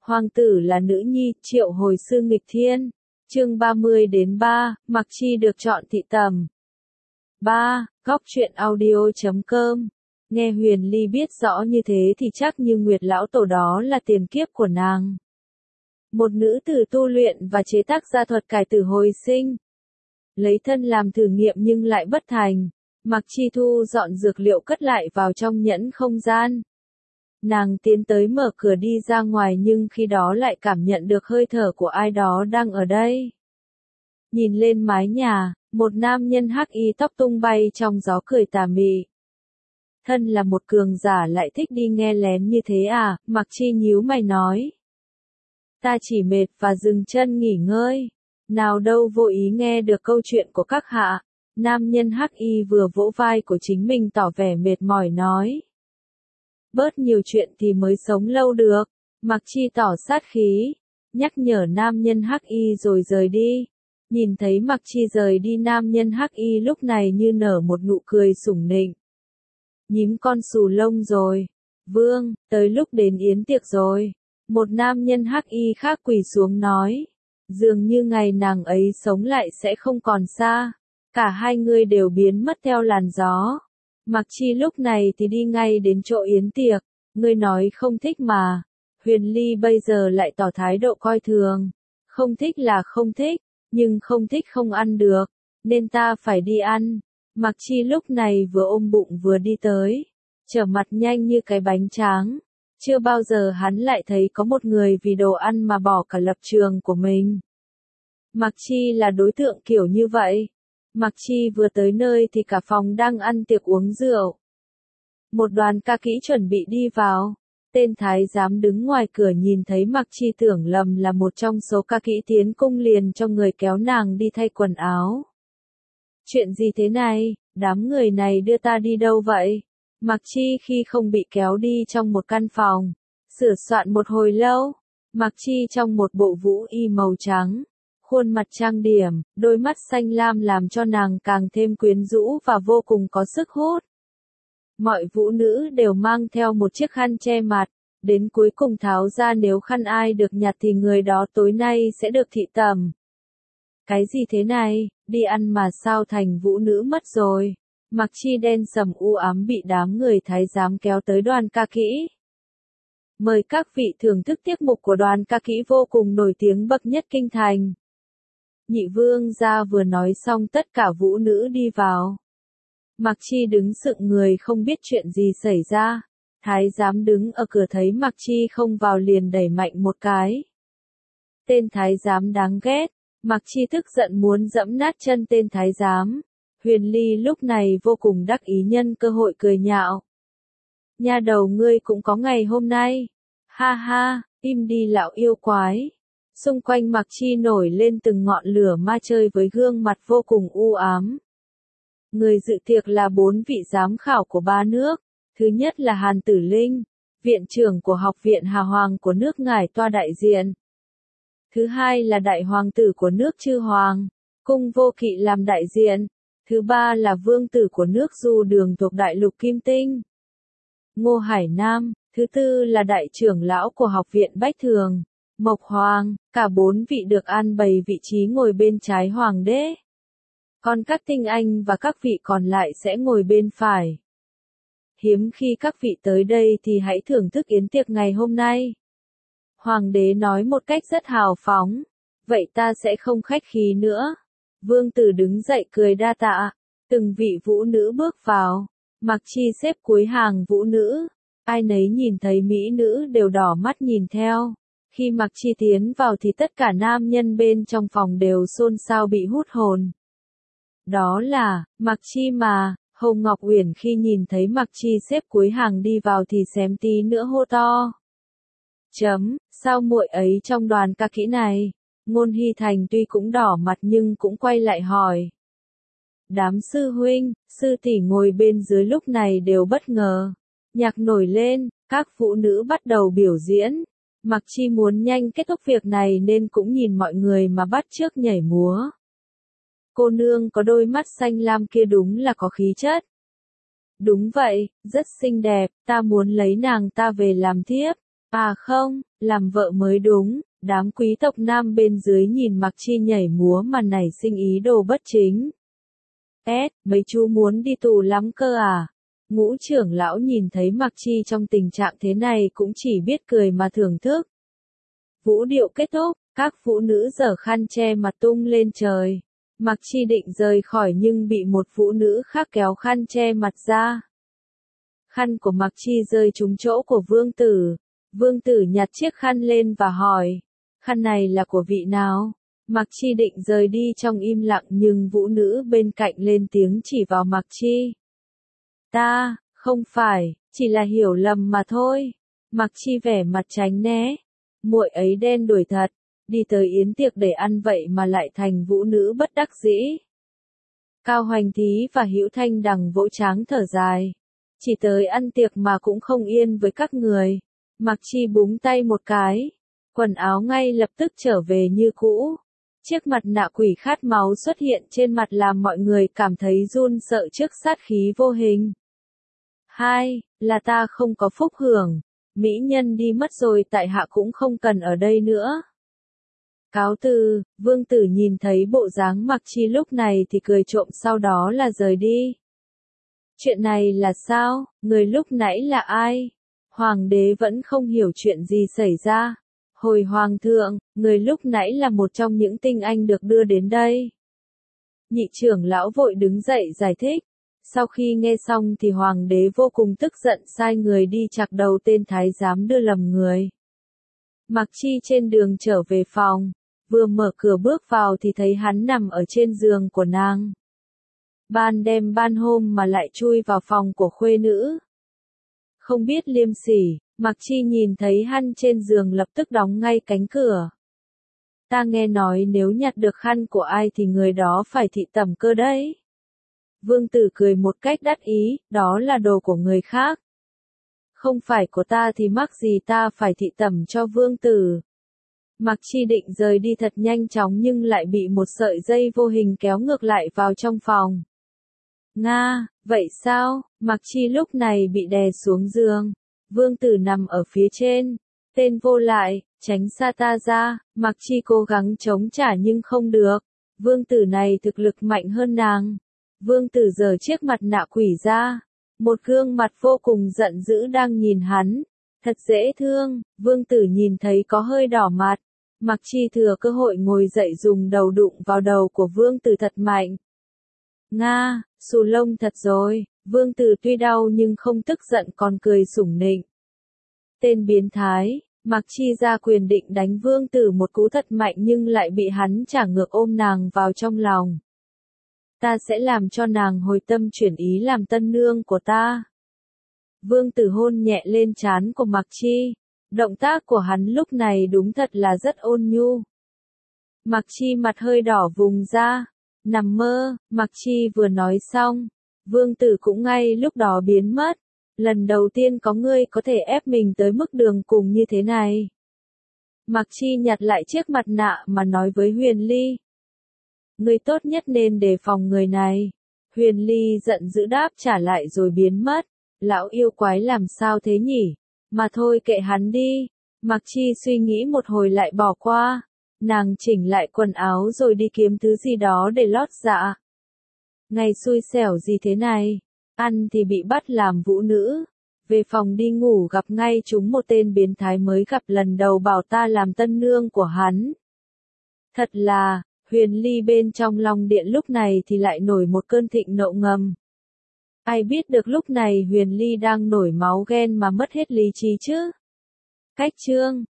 Hoàng tử là nữ nhi, Triệu hồi sư nghịch thiên. Chương 30-3, Mặc Chi được chọn thị tầm. 3. Góc truyện audio.com. Nghe Huyền Ly biết rõ như thế thì chắc như Nguyệt lão tổ đó là tiền kiếp của nàng. Một nữ tử tu luyện và chế tác ra thuật cải tử hồi sinh. Lấy thân làm thử nghiệm nhưng lại bất thành. Mặc Chi thu dọn dược liệu cất lại vào trong nhẫn không gian. Nàng tiến tới mở cửa đi ra ngoài nhưng khi đó lại cảm nhận được hơi thở của ai đó đang ở đây. Nhìn lên mái nhà, một nam nhân hắc y tóc tung bay trong gió cười tà mị. Thân là một cường giả lại thích đi nghe lén như thế à? Mặc Chi nhíu mày nói. Ta chỉ mệt và dừng chân nghỉ ngơi. Nào đâu vô ý nghe được câu chuyện của các hạ. Nam nhân hắc y vừa vỗ vai của chính mình tỏ vẻ mệt mỏi nói. Bớt nhiều chuyện thì mới sống lâu được. Mặc Chi tỏ sát khí, nhắc nhở nam nhân hắc y rồi rời đi. Nhìn thấy Mặc Chi rời đi, nam nhân hắc y lúc này như nở một nụ cười sủng nịnh. Nhím con xù lông rồi. Vương, tới lúc đến yến tiệc rồi. Một nam nhân hắc y khác quỳ xuống nói. Dường như ngày nàng ấy sống lại sẽ không còn xa. Cả hai người đều biến mất theo làn gió. Mặc Chi lúc này thì đi ngay đến chỗ yến tiệc. Ngươi nói không thích mà. Huyền Ly bây giờ lại tỏ thái độ coi thường. Không thích là không thích, nhưng không thích không ăn được, nên ta phải đi ăn. Mặc Chi lúc này vừa ôm bụng vừa đi tới, trở mặt nhanh như cái bánh tráng. Chưa bao giờ hắn lại thấy có một người vì đồ ăn mà bỏ cả lập trường của mình. Mặc Chi là đối tượng kiểu như vậy. Mặc Chi vừa tới nơi thì cả phòng đang ăn tiệc uống rượu. Một đoàn ca kỹ chuẩn bị đi vào. Tên thái giám đứng ngoài cửa nhìn thấy Mặc Chi tưởng lầm là một trong số ca kỹ tiến cung liền cho người kéo nàng đi thay quần áo. Chuyện gì thế này, đám người này đưa ta đi đâu vậy? Mặc Chi khi không bị kéo đi trong một căn phòng, sửa soạn một hồi lâu. Mặc Chi trong một bộ vũ y màu trắng, khuôn mặt trang điểm, đôi mắt xanh lam làm cho nàng càng thêm quyến rũ và vô cùng có sức hút. Mọi vũ nữ đều mang theo một chiếc khăn che mặt, đến cuối cùng tháo ra, nếu khăn ai được nhặt thì người đó tối nay sẽ được thị tầm. Cái gì thế này, đi ăn mà sao thành vũ nữ mất rồi? Mặc Chi đen sầm u ám bị đám người thái giám kéo tới đoàn ca kỹ. Mời các vị thưởng thức tiết mục của đoàn ca kỹ vô cùng nổi tiếng bậc nhất kinh thành. Nhị vương gia vừa nói xong tất cả vũ nữ đi vào. Mặc Chi đứng sững người không biết chuyện gì xảy ra. Thái giám đứng ở cửa thấy Mặc Chi không vào liền đẩy mạnh một cái. Tên thái giám đáng ghét. Mặc Chi tức giận muốn giẫm nát chân tên thái giám. Huyền Ly lúc này vô cùng đắc ý nhân cơ hội cười nhạo. Nha đầu ngươi cũng có ngày hôm nay. Ha ha, im đi lão yêu quái. Xung quanh Mặc Chi nổi lên từng ngọn lửa ma chơi với gương mặt vô cùng u ám. Người dự tiệc là 4 vị giám khảo của 3 nước. Thứ nhất là Hàn Tử Linh, viện trưởng của Học viện Hà Hoàng của nước Ngải Toa đại diện. Thứ hai là đại hoàng tử của nước Chư Hoàng, Cung Vô Kỵ làm đại diện. Thứ ba là vương tử của nước Du Đường thuộc đại lục Kim Tinh, Ngô Hải Nam. Thứ tư là đại trưởng lão của Học viện Bách Thường, Mộc Hoàng. Cả 4 vị được an bày vị trí ngồi bên trái hoàng đế. Còn các tinh anh và các vị còn lại sẽ ngồi bên phải. Hiếm khi các vị tới đây thì hãy thưởng thức yến tiệc ngày hôm nay. Hoàng đế nói một cách rất hào phóng. Vậy ta sẽ không khách khí nữa. Vương tử đứng dậy cười đa tạ. Từng vị vũ nữ bước vào. Mặc Chi xếp cuối hàng vũ nữ. Ai nấy nhìn thấy mỹ nữ đều đỏ mắt nhìn theo. Khi Mặc Chi tiến vào thì tất cả nam nhân bên trong phòng đều xôn xao bị hút hồn. Đó là Mặc Chi mà. Hồng Ngọc Uyển khi nhìn thấy Mặc Chi xếp cuối hàng đi vào thì xém tí nữa hô to. Sao muội ấy trong đoàn ca kỹ này? Ngôn Hy Thành tuy cũng đỏ mặt nhưng cũng quay lại hỏi. Đám sư huynh, sư tỷ ngồi bên dưới lúc này đều bất ngờ. Nhạc nổi lên, các phụ nữ bắt đầu biểu diễn. Mặc Chi muốn nhanh kết thúc việc này nên cũng nhìn mọi người mà bắt chước nhảy múa. Cô nương có đôi mắt xanh lam kia đúng là có khí chất. Đúng vậy, rất xinh đẹp, ta muốn lấy nàng ta về làm thiếp. À không, làm vợ mới đúng. Đám quý tộc nam bên dưới nhìn Mạc Chi nhảy múa mà nảy sinh ý đồ bất chính. Mấy chú muốn đi tù lắm cơ à? Ngũ trưởng lão nhìn thấy Mạc Chi trong tình trạng thế này cũng chỉ biết cười mà thưởng thức. Vũ điệu kết thúc, các phụ nữ giở khăn che mặt tung lên trời. Mạc Chi định rời khỏi nhưng bị một phụ nữ khác kéo khăn che mặt ra. Khăn của Mạc Chi rơi trúng chỗ của vương tử. Vương tử nhặt chiếc khăn lên và hỏi, khăn này là của vị nào? Mạc Chi định rời đi trong im lặng nhưng vũ nữ bên cạnh lên tiếng chỉ vào Mạc Chi. Ta, không phải, chỉ là hiểu lầm mà thôi. Mạc Chi vẻ mặt tránh né. Muội ấy đen đuổi thật, đi tới yến tiệc để ăn vậy mà lại thành vũ nữ bất đắc dĩ. Cao Hoành Thí và Hữu Thanh Đằng vỗ tráng thở dài. Chỉ tới ăn tiệc mà cũng không yên với các người. Mạc Chi búng tay một cái. Quần áo ngay lập tức trở về như cũ. Chiếc mặt nạ quỷ khát máu xuất hiện trên mặt làm mọi người cảm thấy run sợ trước sát khí vô hình. 2. Là ta không có phúc hưởng. Mỹ nhân đi mất rồi tại hạ cũng không cần ở đây nữa. Cáo từ, vương tử nhìn thấy bộ dáng Mạc Chi lúc này thì cười trộm sau đó là rời đi. Chuyện này là sao, người lúc nãy là ai? Hoàng đế vẫn không hiểu chuyện gì xảy ra. Hồi hoàng thượng, người lúc nãy là một trong những tinh anh được đưa đến đây. Nhị trưởng lão vội đứng dậy giải thích. Sau khi nghe xong thì hoàng đế vô cùng tức giận sai người đi chặt đầu tên thái giám đưa lầm người. Mạc Chi trên đường trở về phòng, vừa mở cửa bước vào thì thấy hắn nằm ở trên giường của nàng. Ban đêm ban hôm mà lại chui vào phòng của khuê nữ. Không biết liêm sỉ, Mạc Chi nhìn thấy hắn trên giường lập tức đóng ngay cánh cửa. Ta nghe nói nếu nhặt được khăn của ai thì người đó phải thị tẩm cơ đấy. Vương tử cười một cách đắc ý, đó là đồ của người khác. Không phải của ta thì mắc gì ta phải thị tẩm cho vương tử. Mạc Chi định rời đi thật nhanh chóng nhưng lại bị một sợi dây vô hình kéo ngược lại vào trong phòng. Nga, vậy sao? Mạc Chi lúc này bị đè xuống giường. Vương tử nằm ở phía trên. Tên vô lại, tránh xa ta ra. Mạc Chi cố gắng chống trả nhưng không được. Vương tử này thực lực mạnh hơn nàng. Vương tử giở chiếc mặt nạ quỷ ra. Một gương mặt vô cùng giận dữ đang nhìn hắn. Thật dễ thương, vương tử nhìn thấy có hơi đỏ mặt. Mạc Chi thừa cơ hội ngồi dậy dùng đầu đụng vào đầu của vương tử thật mạnh. Nga, xù lông thật rồi, vương tử tuy đau nhưng không tức giận còn cười sủng nịnh. Tên biến thái, Mạc Chi ra quyền định đánh vương tử một cú thật mạnh nhưng lại bị hắn trả ngược ôm nàng vào trong lòng. Ta sẽ làm cho nàng hồi tâm chuyển ý làm tân nương của ta. Vương tử hôn nhẹ lên trán của Mạc Chi. Động tác của hắn lúc này đúng thật là rất ôn nhu. Mạc Chi mặt hơi đỏ vùng ra. Nằm mơ, Mạc Chi vừa nói xong. Vương tử cũng ngay lúc đó biến mất. Lần đầu tiên có người có thể ép mình tới mức đường cùng như thế này. Mạc Chi nhặt lại chiếc mặt nạ mà nói với Huyền Ly. Người tốt nhất nên đề phòng người này. Huyền Ly giận dữ đáp trả lại rồi biến mất. Lão yêu quái làm sao thế nhỉ? Mà thôi kệ hắn đi. Mạc Chi suy nghĩ một hồi lại bỏ qua. Nàng chỉnh lại quần áo rồi đi kiếm thứ gì đó để lót dạ. Ngày xui xẻo gì thế này? Ăn thì bị bắt làm vũ nữ. Về phòng đi ngủ gặp ngay chúng một tên biến thái mới gặp lần đầu bảo ta làm tân nương của hắn. Thật là, Huyền Ly bên trong Long Điện lúc này thì lại nổi một cơn thịnh nộ ngầm. Ai biết được lúc này Huyền Ly đang nổi máu ghen mà mất hết lý trí chứ? Cách chương